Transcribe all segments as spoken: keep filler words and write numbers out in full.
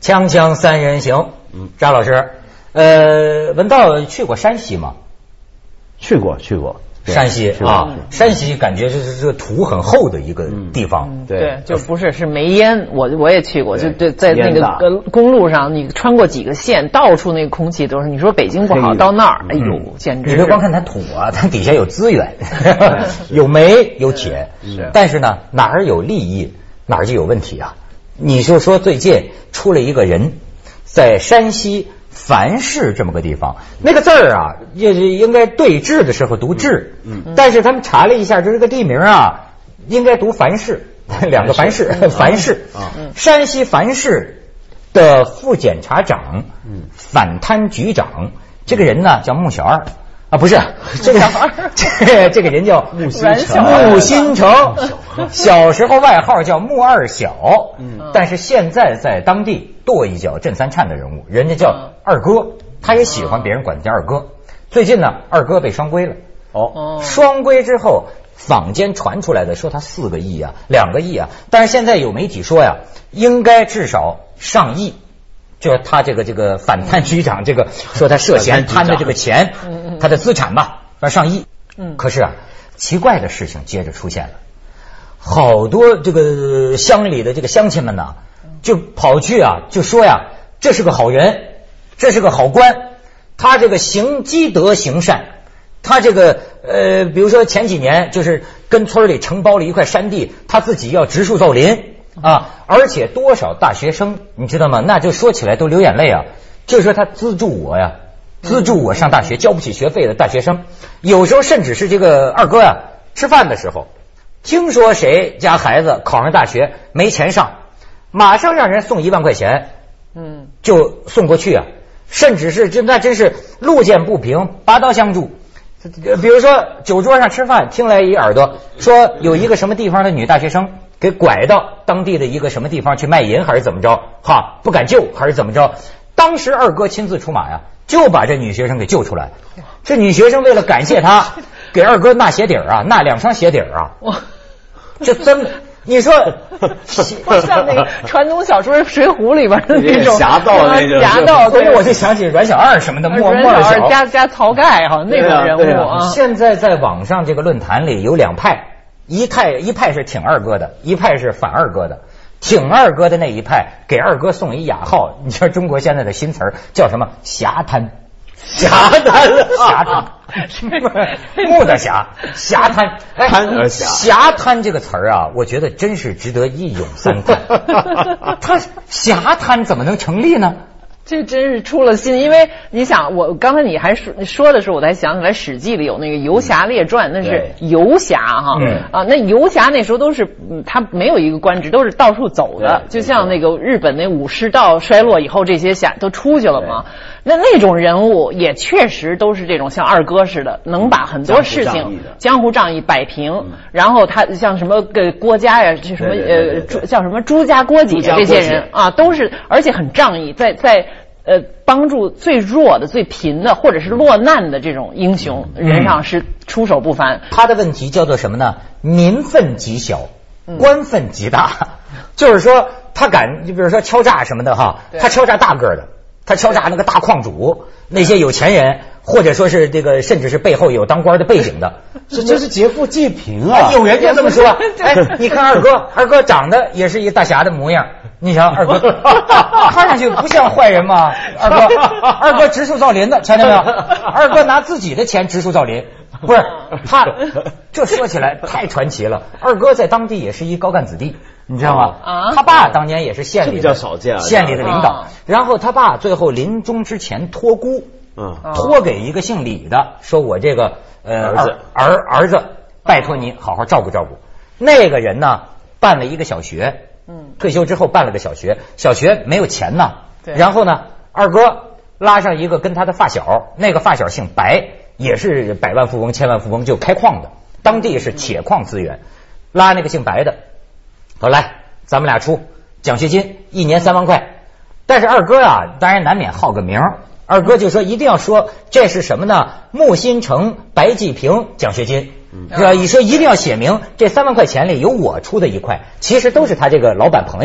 锵锵三人行，嗯，张老师，呃，文道去过山西吗？ 去过，去过。 山西啊，山西感觉就是这个土很厚的一个地方， 嗯、对, 对，就不是是煤烟，我我也去过，就对，在那个公路上，你穿过几个县，到处那个空气都是。你说北京不好，到那儿，哎呦，简直！ 你别光看它土啊，它底下有资源，有煤有铁，但是呢，哪儿有利益，哪儿就有问题啊。你就说最近出了一个人，在山西樊市这么个地方，那个字儿啊，也应该对峙的时候读峙，嗯，但是他们查了一下，这个地名啊，应该读樊市，两个樊市，樊市啊，山西樊市的副检察长，嗯，反贪局长，这个人呢叫穆小二啊，不是这个这这个人叫穆新成，穆新成，小时候外号叫穆二小，嗯，但是现在在当地跺一脚震三颤的人物，人家叫二哥，他也喜欢别人管叫二哥。最近呢，二哥被双规了。哦，双规之后，坊间传出来的说他四个亿啊，两个亿啊，但是现在有媒体说呀，应该至少上亿。就他这个这个反贪局长，这个说他涉嫌贪的这个钱，他的资产吧，要上亿。嗯，可是啊，奇怪的事情接着出现了，好多这个乡里的这个乡亲们呐，就跑去啊，就说呀，这是个好人，这是个好官，他这个行积德行善，他这个呃，比如说前几年就是跟村里承包了一块山地，他自己要植树造林。啊！而且多少大学生，你知道吗？那就说起来都流眼泪啊！就说他资助我呀，资助我上大学，交不起学费的大学生，有时候甚至是这个二哥呀，吃饭的时候，听说谁家孩子考上大学没钱上，马上让人送一万块钱，嗯，就送过去啊！甚至是就那真是路见不平，拔刀相助。比如说酒桌上吃饭，听来一耳朵说有一个什么地方的女大学生。给拐到当地的一个什么地方去卖淫还是怎么着哈，不敢救还是怎么着，当时二哥亲自出马呀，就把这女学生给救出来。这女学生为了感谢他，给二哥纳鞋底儿啊，纳两双鞋底儿啊，这真的你说像那个传统小说《水浒》里边的那种侠盗那种侠盗， 所以我就想起阮小二什么的，莫莫二小加加晁盖哈那种人物啊。 现在在网上这个论坛里有两派。一派一派是挺二哥的，一派是反二哥的。挺二哥的那一派给二哥送一雅号，你知道中国现在的新词儿叫什么？侠贪，侠贪，侠贪，木的侠，侠贪， 贪而侠， 侠贪这个词儿啊，我觉得真是值得一咏三叹。他侠贪怎么能成立呢？ 这真是出了心，因为你想，我刚才你还说说的时候，我才想起来《史记》里有那个游侠列传，那是游侠哈，嗯、啊，那游侠那时候都是他没有一个官职，都是到处走的，就像那个日本那武士道衰落以后，这些侠都出去了嘛。那那种人物也确实都是这种像二哥似的，能把很多事情江湖仗义摆平。嗯、然后他像什么个郭嘉呀，这什么呃叫什么朱家郭姐这些人啊，都是而且很仗义，在在。呃，帮助最弱的、最贫的，或者是落难的这种英雄人上是出手不凡。 他的问题叫做什么呢？民愤极小，官愤极大。嗯、就是说，他敢，就比如说敲诈什么的哈，他敲诈大个的，他敲诈那个大矿主，那些有钱人，或者说是这个，甚至是背后有当官的背景的， 这这是劫富济贫啊！ 有人就这么说。哎，你看二哥，二哥长得也是一大侠的模样。你想二哥看上去不像坏人吗？二哥，二哥植树造林的，瞧见没有？二哥拿自己的钱植树造林，不是他。这说起来太传奇了。二哥在当地也是一高干子弟，你知道吗？啊，他爸当年也是县里的， 比较少见， 县里的领导。然后他爸最后临终之前托孤，嗯，托给一个姓李的，说我这个呃儿子儿儿子，拜托你好好照顾照顾。那个人呢，办了一个小学。嗯，退休之后办了个小学，小学没有钱呢。对。然后呢，二哥拉上一个跟他的发小，那个发小姓白，也是百万富翁、千万富翁，就开矿的，当地是铁矿资源。拉那个姓白的，说来，咱们俩出奖学金，一年三万块。但是二哥啊，当然难免好个名，二哥就说一定要说这是什么呢？穆新成、白继平奖学金。是吧？你说一定要写明这三万块钱里有我出的一块，其实都是他这个老板朋友。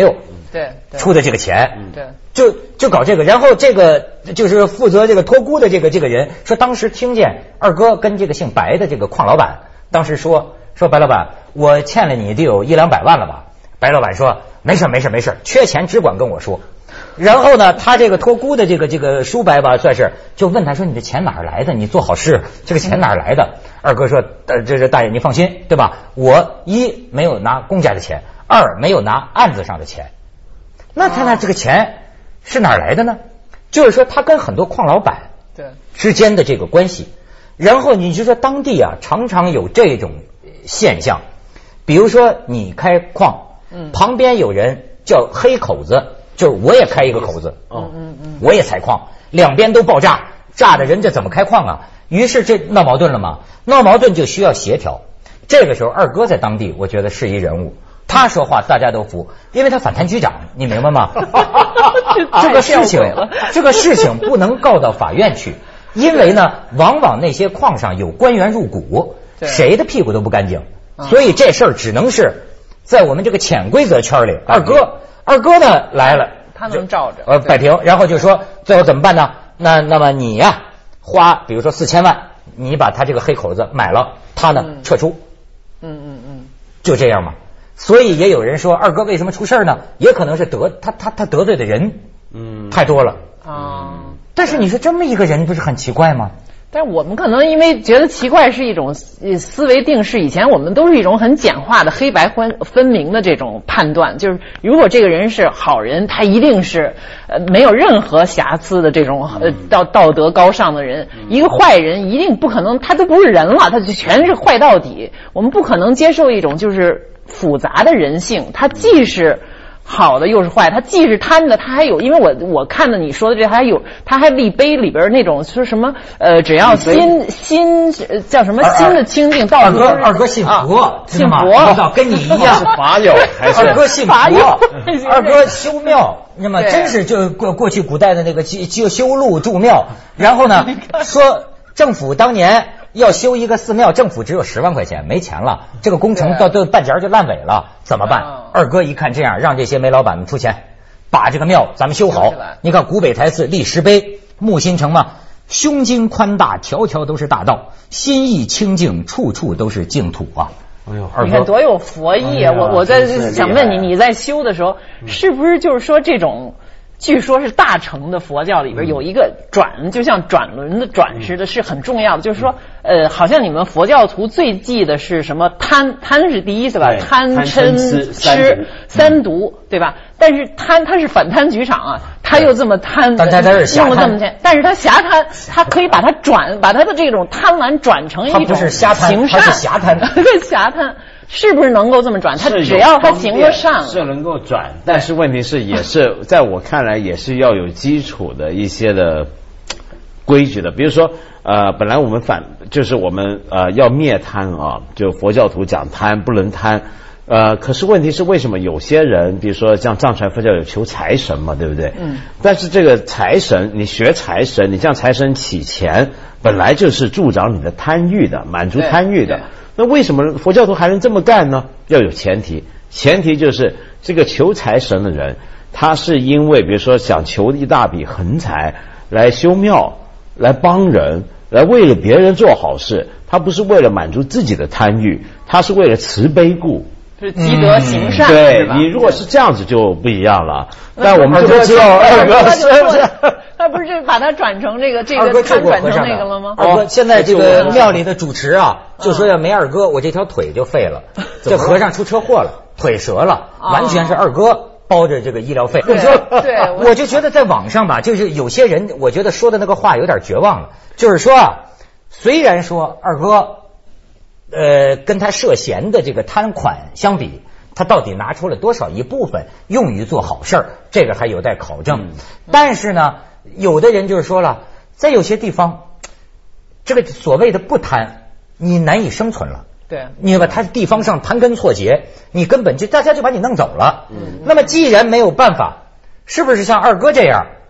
对出的这个钱， 对， 就就搞这个，然后这个就是负责这个托孤的这个这个人说，当时听见二哥跟这个姓白的这个矿老板当时说说白老板，我欠了你得有一两百万了吧？白老板说没事没事没事，缺钱只管跟我说。然后呢，他这个托孤的这个这个叔伯吧，算是就问他说：“你这钱哪儿来的？你做好事，这个钱哪儿来的？”二哥说：“呃，这这大爷您放心，对吧？我一没有拿公家的钱，二没有拿案子上的钱。那他那这个钱是哪儿来的呢？就是说他跟很多矿老板对之间的这个关系。然后你就说当地啊，常常有这种现象，比如说你开矿，嗯，旁边有人叫黑口子。”就是我也开一个口子，嗯嗯嗯，我也采矿，两边都爆炸，炸的人这怎么开矿啊？于是这闹矛盾了嘛，闹矛盾就需要协调。这个时候二哥在当地，我觉得是一人物，他说话大家都服，因为他反贪局长，你明白吗？这个事情，这个事情不能告到法院去，因为呢，往往那些矿上有官员入股，谁的屁股都不干净，所以这事儿只能是在我们这个潜规则圈里，二哥。二哥呢来了， 他能罩着呃摆平，然后就说最后怎么办呢？那那么你呀、啊、花比如说四千万，你把他这个黑口子买了，他呢、嗯、撤出，嗯嗯嗯，就这样嘛。所以也有人说二哥为什么出事呢？也可能是得他他他得罪的人嗯太多了啊、嗯。但是你说这么一个人不是很奇怪吗？ 但是我们可能因为觉得奇怪是一种思维定式，以前我们都是一种很简化的黑白分分明的这种判断，就是如果这个人是好人，他一定是呃没有任何瑕疵的这种呃道道德高尚的人，一个坏人一定不可能，他都不是人了，他就全是坏到底。我们不可能接受一种就是复杂的人性，他既是好的又是坏，他既是贪的，他还有，因为我我看的你说的这还有，他还立碑里边那种说什么呃，只要心心叫什么心的清净，道德。二哥二哥信佛， 信佛， 跟你一样是法友还是二哥信佛，二哥修庙，那么真是就过过去古代的那个就修路筑庙，然后呢说政府当年要修一个寺庙，政府只有十万块钱，没钱了，这个工程到到半截就烂尾了，怎么办？二哥一看这样，让这些煤老板们出钱，把这个庙咱们修好。你看古北台寺立石碑，木心城嘛，胸襟宽大，条条都是大道，心意清净，处处都是净土啊。 哎呦，你看多有佛意啊！我我在想问你，你在修的时候，是不是就是说这种？据说是大乘的佛教里边有一个转，就像转轮的转似的，是很重要的。就是说，呃，好像你们佛教徒最忌的是什么贪？贪是第一是吧？贪嗔痴三毒，对吧？但是贪他是反贪局长啊，他又这么贪， 但他他是用了这么钱，但是他狭贪，他可以把它转，把他的这种贪婪转成一种不是瞎贪，他是狭贪， 狭贪。是不是能够这么转？他只要他行得上是能够转，但是问题是也是在我看来也是要有基础的一些的规矩的。比如说呃，本来我们反就是我们呃要灭贪啊，就佛教徒讲贪不能贪。呃，可是问题是为什么有些人，比如说像藏传佛教有求财神嘛，对不对？嗯。但是这个财神，你学财神，你向财神起钱，本来就是助长你的贪欲的，满足贪欲的。那为什么佛教徒还能这么干呢？要有前提，前提就是这个求财神的人，他是因为比如说想求一大笔横财来修庙，来帮人，来为了别人做好事，他不是为了满足自己的贪欲，他是为了慈悲故。 是积德行善， 嗯、对你如果是这样子就不一样了。但我们就知道二哥是不是？ 他不是把它转成这个这个转转成那个了吗？ 二哥现在这个庙里的主持啊，就说要没二哥，我这条腿就废了。这和尚出车祸了，腿折了，完全是二哥包着这个医疗费。 对，对， 我就觉得在网上吧，就是有些人，我觉得说的那个话有点绝望了。就是说啊，虽然说二哥。呃，跟他涉嫌的这个贪款相比，他到底拿出了多少一部分用于做好事儿，这个还有待考证。嗯、但是呢，有的人就是说了，在有些地方，这个所谓的不贪，你难以生存了。 对， 你把他地方上盘根错节，你根本就大家就把你弄走了。嗯，那么既然没有办法，是不是像二哥这样？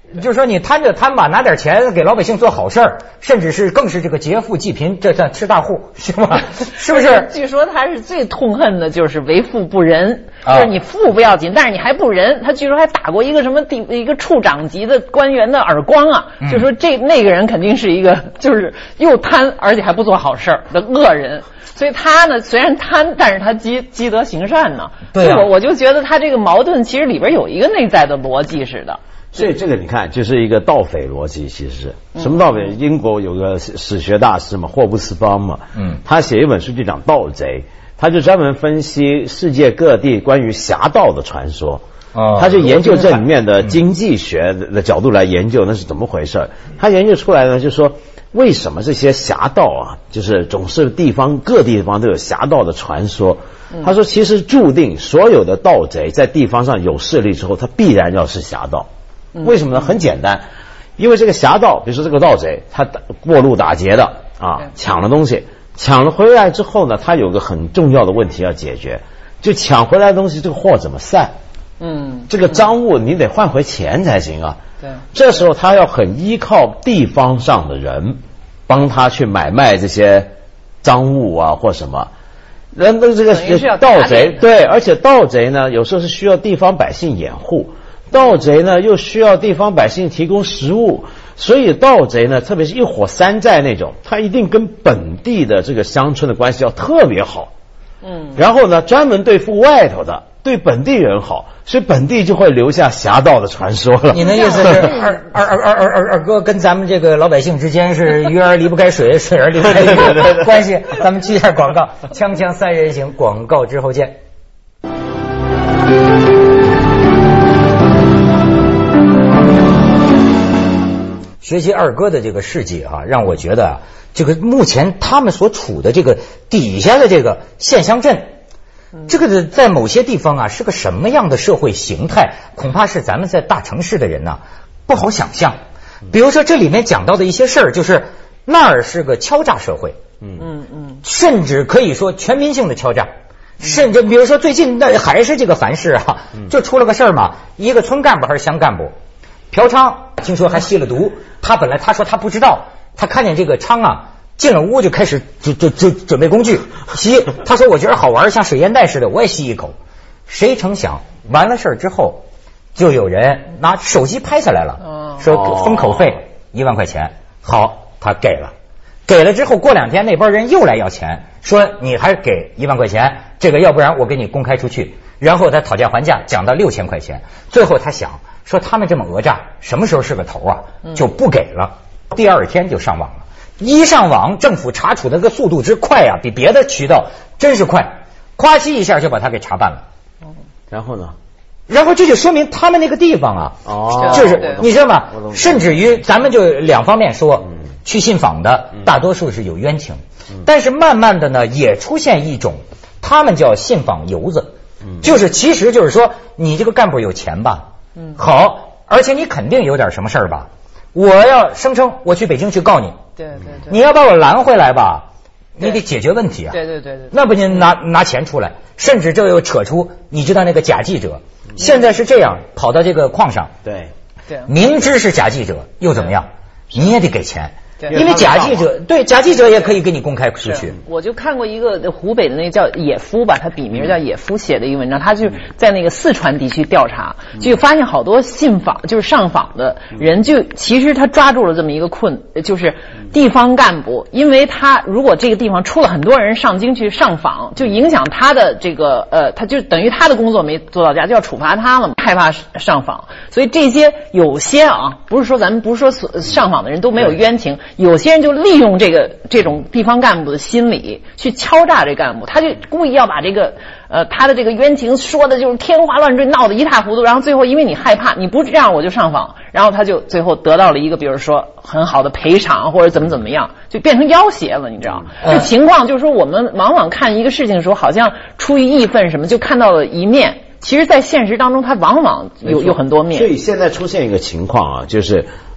就是说你贪着贪吧，拿点钱给老百姓做好事儿，甚至是更是这个劫富济贫，这算吃大户是吗？是不是？ 据说他是最痛恨的就是为富不仁，就是你富不要紧，但是你还不仁。他据说还打过一个什么地一个处长级的官员的耳光啊，嗯、就说这那个人肯定是一个就是又贪而且还不做好事儿的恶人。所以他呢，虽然贪，但是他积积德行善呢。 对啊， 我我就觉得他这个矛盾其实里边有一个内在的逻辑似的。 所以这个你看，就是一个盗匪逻辑，其实是什么盗匪？嗯、英国有个史学大师嘛，霍布斯邦嘛，嗯，他写一本书就讲盗贼，他就专门分析世界各地关于侠盗的传说。哦，他就研究这里面的经济学的角度来研究那是怎么回事。他研究出来呢，就说为什么这些侠盗啊，就是总是地方各地方都有侠盗的传说。他说，其实注定所有的盗贼在地方上有势力之后，他必然要是侠盗。为什么呢？很简单，因为这个侠盗，比如说这个盗贼，他过路打劫的啊，抢了东西，抢了回来之后呢，他有个很重要的问题要解决，就抢回来的东西这个货怎么散？嗯，这个赃物你得换回钱才行啊。对，这时候他要很依靠地方上的人帮他去买卖这些赃物啊或什么。人的这个盗贼，对，而且盗贼呢，有时候是需要地方百姓掩护。盗贼呢又需要地方百姓提供食物，所以盗贼呢，特别是一伙山寨那种，他一定跟本地的这个乡村的关系要特别好。嗯，然后呢，专门对付外头的，对本地人好，所以本地就会留下侠盗的传说了。 你的意思是二二二二二二二哥跟咱们这个老百姓之间是鱼儿离不开水，水儿离不开鱼的关系？咱们去一下广告，锵锵三人行，广告之后见。学习二哥的这个事迹啊，让我觉得啊，这个目前他们所处的这个底下的这个县乡镇，这个在某些地方啊是个什么样的社会形态，恐怕是咱们在大城市的人呢、啊、不好想象。比如说这里面讲到的一些事儿，就是那儿是个敲诈社会，嗯嗯嗯，甚至可以说全民性的敲诈。甚至比如说最近那还是这个凡事啊，就出了个事儿嘛，一个村干部还是乡干部嫖娼，听说还吸了毒。他本来他说他不知道，他看见这个娼啊进了屋就开始就就就准备工具吸。他说我觉得好玩，像水烟袋似的，我也吸一口。谁成想完了事儿之后，就有人拿手机拍下来了，说封口费一万块钱。好，他给了，给了之后过两天那帮人又来要钱，说你还给一万块钱，这个要不然我给你公开出去。然后他讨价还价，讲到六千块钱。最后他想说他们这么讹诈，什么时候是个头啊？就不给了。第二天就上网了，一上网，政府查处的那个速度之快啊，比别的渠道真是快，夸叽一下就把他给查办了。 然后呢？ 然后这就说明他们那个地方啊，哦，就是你知道吗？甚至于咱们就两方面说，去信访的大多数是有冤情，但是慢慢的呢，也出现一种，他们叫信访游子。就是其实就是说你这个干部有钱吧，嗯，好，而且你肯定有点什么事儿吧，我要声称我去北京去告你，对对对，你要把我拦回来吧，你得解决问题啊，对对对对，那不你拿拿钱出来，甚至这又扯出你知道那个假记者，现在是这样跑到这个矿上，对对，明知是假记者又怎么样，你也得给钱。因为假记者，对假记者也可以给你公开出去。 我就看过一个湖北的那个叫野夫吧，他笔名叫野夫写的一个文章，他就在那个四川地区调查，就发现好多信访就是上访的人，就其实他抓住了这么一个困，就是地方干部，因为他如果这个地方出了很多人上京去上访，就影响他的这个呃，他就等于他的工作没做到家，就要处罚他了嘛，害怕上访，所以这些有些啊，不是说咱们不是说上访的人都没有冤情。有些人就利用这个这种地方干部的心理去敲诈这干部，他就故意要把这个呃他的这个冤情说的就是天花乱坠，闹得一塌糊涂，然后最后因为你害怕，你不这样我就上访，然后他就最后得到了一个比如说很好的赔偿或者怎么怎么样，就变成要挟了，你知道？这情况就是说我们往往看一个事情的时候，好像出于义愤什么就看到了一面，其实在现实当中它往往有有很多面。 所以现在出现一个情况啊，就是。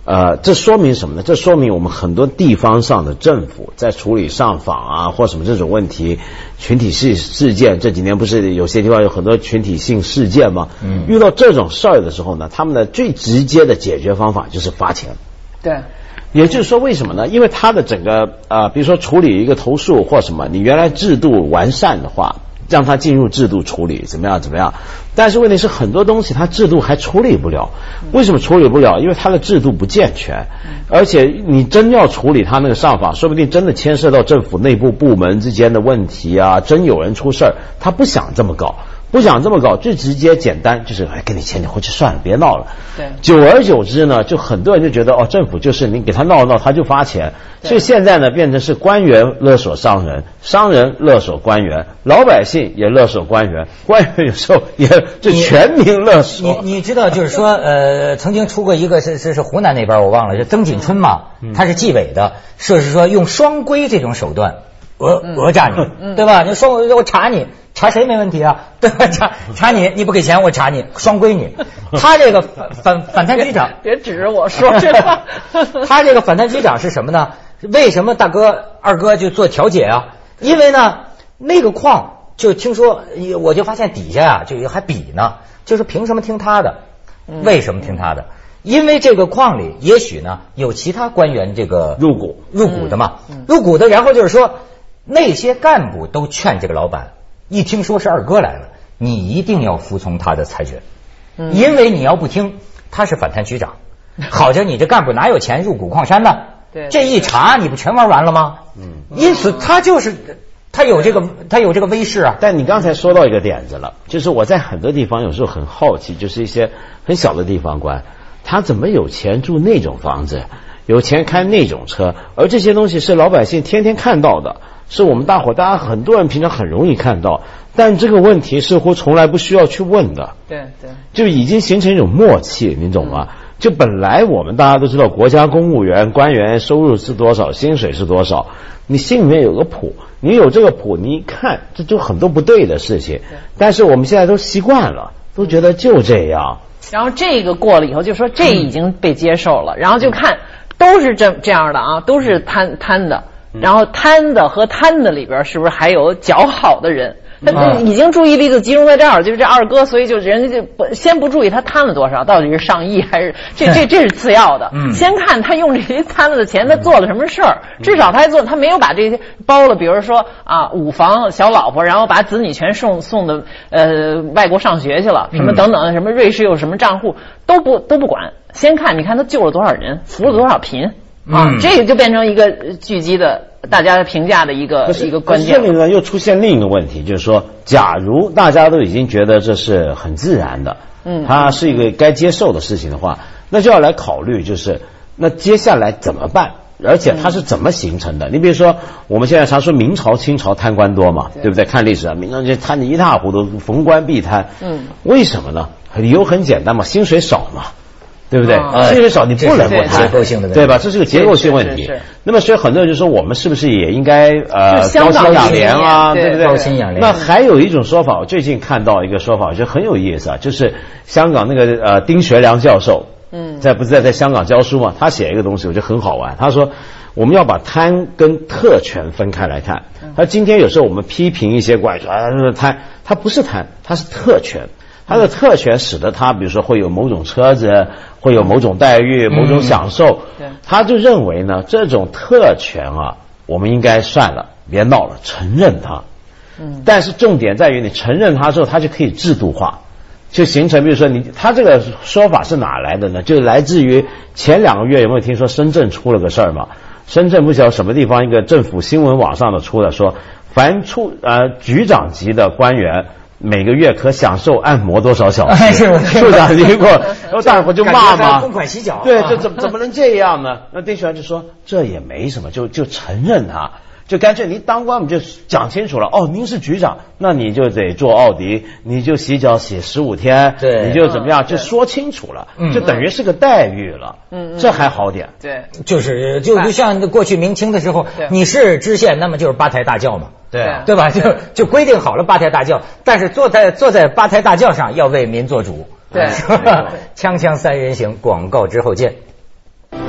呃，这说明什么呢？这说明我们很多地方上的政府在处理上访啊或什么这种问题，群体事事件，这几年不是有些地方有很多群体性事件吗？嗯，遇到这种事儿的时候呢，他们的最直接的解决方法就是罚钱。 对。 也就是说，为什么呢？因为他的整个呃，比如说处理一个投诉或什么，你原来制度完善的话，让他进入制度处理，怎么样怎么样？但是问题是很多东西他制度还处理不了。为什么处理不了？因为他的制度不健全，而且你真要处理他那个上访，说不定真的牵涉到政府内部部门之间的问题啊，真有人出事儿，他不想这么搞。不想这么搞，最直接简单就是哎，给你钱你回去算了，别闹了。 对， 久而久之呢，就很多人就觉得哦，政府就是你给他闹闹，他就发钱。所以现在呢，变成是官员勒索商人，商人勒索官员，老百姓也勒索官员，官员有时候也就全民勒索。 你你知道，就是说呃，曾经出过一个是是是湖南那边我忘了，是曾锦春嘛，嗯、他是纪委的，说是说用双规这种手段讹讹诈你，嗯、对吧？你说我我查你。查谁没问题啊？对吧？查查你，你不给钱我查你，双规你。他这个反反反贪局长， 别指着我说这话。 他这个反贪局长是什么呢？为什么大哥二哥就做调解啊？因为呢，那个矿就听说，我就发现底下啊就还比呢，就是凭什么听他的？为什么听他的？因为这个矿里也许呢有其他官员这个入股入股的嘛，入股的，然后就是说那些干部都劝这个老板。一听说是二哥来了，你一定要服从他的裁决，嗯、因为你要不听，他是反贪局长。好家伙，你这干部哪有钱入股矿山呢？ 对， 这一查你不全玩完了吗？嗯，因此他就是他有这个他有这个威势啊。 但你刚才说到一个点子了，就是我在很多地方有时候很好奇，就是一些很小的地方官，他怎么有钱住那种房子，有钱开那种车，而这些东西是老百姓天天看到的。是我们大伙，大家很多人平常很容易看到，但这个问题似乎从来不需要去问的。 对对， 就已经形成一种默契，你懂吗？嗯、就本来我们大家都知道，国家公务员、官员收入是多少，薪水是多少，你心里面有个谱，你有这个谱，你一看，这就很多不对的事情。但是我们现在都习惯了，都觉得就这样。 然后这个过了以后，就说这已经被接受了，嗯、然后就看都是这这样的啊，都是贪贪的。然后贪的和贪的里边是不是还有较好的人？他已经注意力就集中在这儿，就是这二哥，所以就人家就不先不注意他贪了多少，到底是上亿还是这这这是次要的。嗯，先看他用这些贪了的钱他做了什么事儿，至少他还做，他没有把这些包了，比如说啊五房小老婆，然后把子女全送送的呃外国上学去了，什么等等，什么瑞士有什么账户都不都不管，先看你看他救了多少人，扶了多少贫。啊，嗯、这个就变成一个聚集的大家评价的一个一个关键。 这里呢又出现另一个问题，就是说，假如大家都已经觉得这是很自然的，嗯，它是一个该接受的事情的话，那就要来考虑，就是那接下来怎么办？而且它是怎么形成的？嗯、你比如说，我们现在常说明朝、清朝贪官多嘛，对, 对不对？看历史啊，明朝就贪得一塌糊涂，逢官必贪。嗯，为什么呢？理由很简单嘛，薪水少嘛。对不对？薪水少你不能不谈， 结构性的问题， 对吧？这是个结构性问题。那么所以很多人就说，我们是不是也应该呃高薪养廉啊？对不对？ 高薪养廉。 那还有一种说法，我最近看到一个说法，我觉得很有意思啊，就是香港那个呃丁学良教授，嗯，在不是在在香港教书嘛？他写一个东西，我觉得很好玩。他说我们要把贪跟特权分开来看。他今天有时候我们批评一些官说啊贪，他不是贪，他是特权。他的特权使得他比如说会有某种车子，会有某种待遇，某种享受，嗯、他就认为呢这种特权啊我们应该算了，别闹了，承认它。嗯，但是重点在于你承认它之后，它就可以制度化，就形成比如说你他这个说法是哪来的呢？就来自于前两个月有没有听说深圳出了个事儿嘛？深圳不晓得什么地方一个政府新闻网上的出的说，凡处呃局长级的官员。每个月可享受按摩多少小时？处长离过，然后大伙就骂嘛， 公款洗脚。 对，这怎么怎么能这样呢？那丁学良就说这也没什么，就就承认他，就干脆您当官我们就讲清楚了。哦，您是局长，那你就得坐奥迪，你就洗脚洗十五天，对，你就怎么样，就说清楚了，就等于是个待遇了。嗯，这还好点。 对， 就是就就像过去明清的时候，你是知县，那么就是八抬大轿嘛。 对对吧？就就规定好了八抬大轿，但是坐在坐在八抬大轿上要为民做主。 对， 锵锵三人行，广告之后见。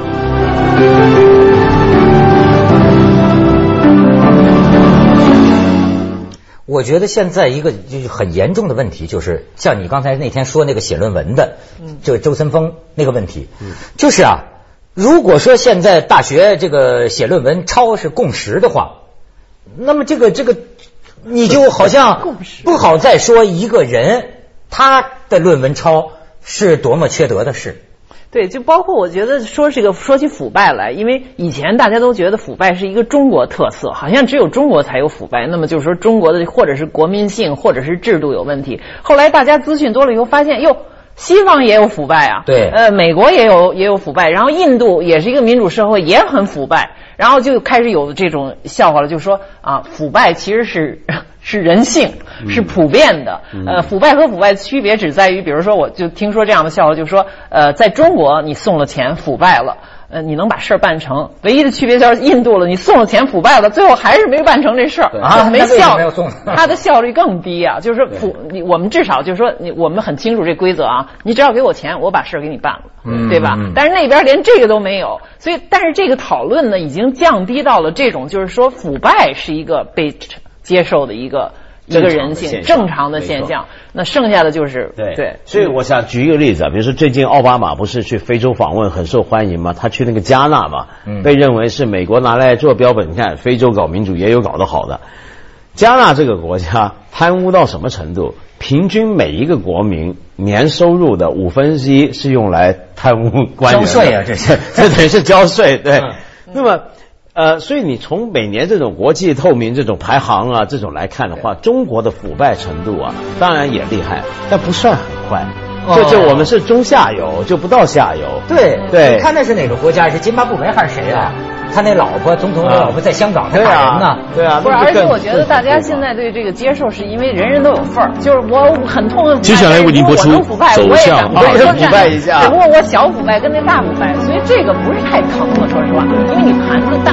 我觉得现在一个就是很严重的问题，就是像你刚才那天说那个写论文的，这个周森峰那个问题，就是啊，如果说现在大学这个写论文抄是共识的话，那么这个这个你就好像不好再说一个人他的论文抄是多么缺德的事。 对，就包括我觉得说这个说起腐败来，因为以前大家都觉得腐败是一个中国特色，好像只有中国才有腐败，那么就是说中国的或者是国民性或者是制度有问题。后来大家资讯多了以后发现，哟，西方也有腐败啊， 对， 呃，美国也有也有腐败，然后印度也是一个民主社会，也很腐败，然后就开始有这种笑话了，就是说啊，腐败其实是是人性，是普遍的。嗯、呃，腐败和腐败的区别只在于，比如说，我就听说这样的笑话，就是说，呃，在中国你送了钱腐败了，呃，你能把事儿办成，唯一的区别就是印度了，你送了钱腐败了，最后还是没办成这事儿， 啊， 没效， 没有送， 它的效率更低啊。就是腐，你我们至少就是说，你我们很清楚这规则啊，你只要给我钱，我把事儿给你办了，嗯、对吧？但是那边连这个都没有，所以，但是这个讨论呢，已经降低到了这种，就是说，腐败是一个被接受的一个。一个人性正常的现象，那剩下的就是对对。所以我想举一个例子啊，比如说最近奥巴马不是去非洲访问很受欢迎吗？他去那个加纳嘛，嗯、被认为是美国拿来做标本。你看非洲搞民主也有搞得好的，加纳这个国家贪污到什么程度？平均每一个国民年收入的五分之一是用来贪污官员的， 交税啊，这是这等于是交税对。嗯、那么。呃，所以你从每年这种国际透明这种排行啊，这种来看的话，中国的腐败程度啊，当然也厉害，但不算很快。就就我们是中下游，就不到下游。 对对， 你看那是哪个国家？是津巴布韦还是谁啊？他那老婆，总统的老婆在香港，他打人呢。 对啊， 不是，而且我觉得大家现在对这个接受，是因为人人都有份儿。就是我很痛恨腐败， 接下来为您播出腐败，我也敢腐败一下。 只不过我小腐败跟那大腐败，所以这个不是太疼了，说实话，因为你盘子大。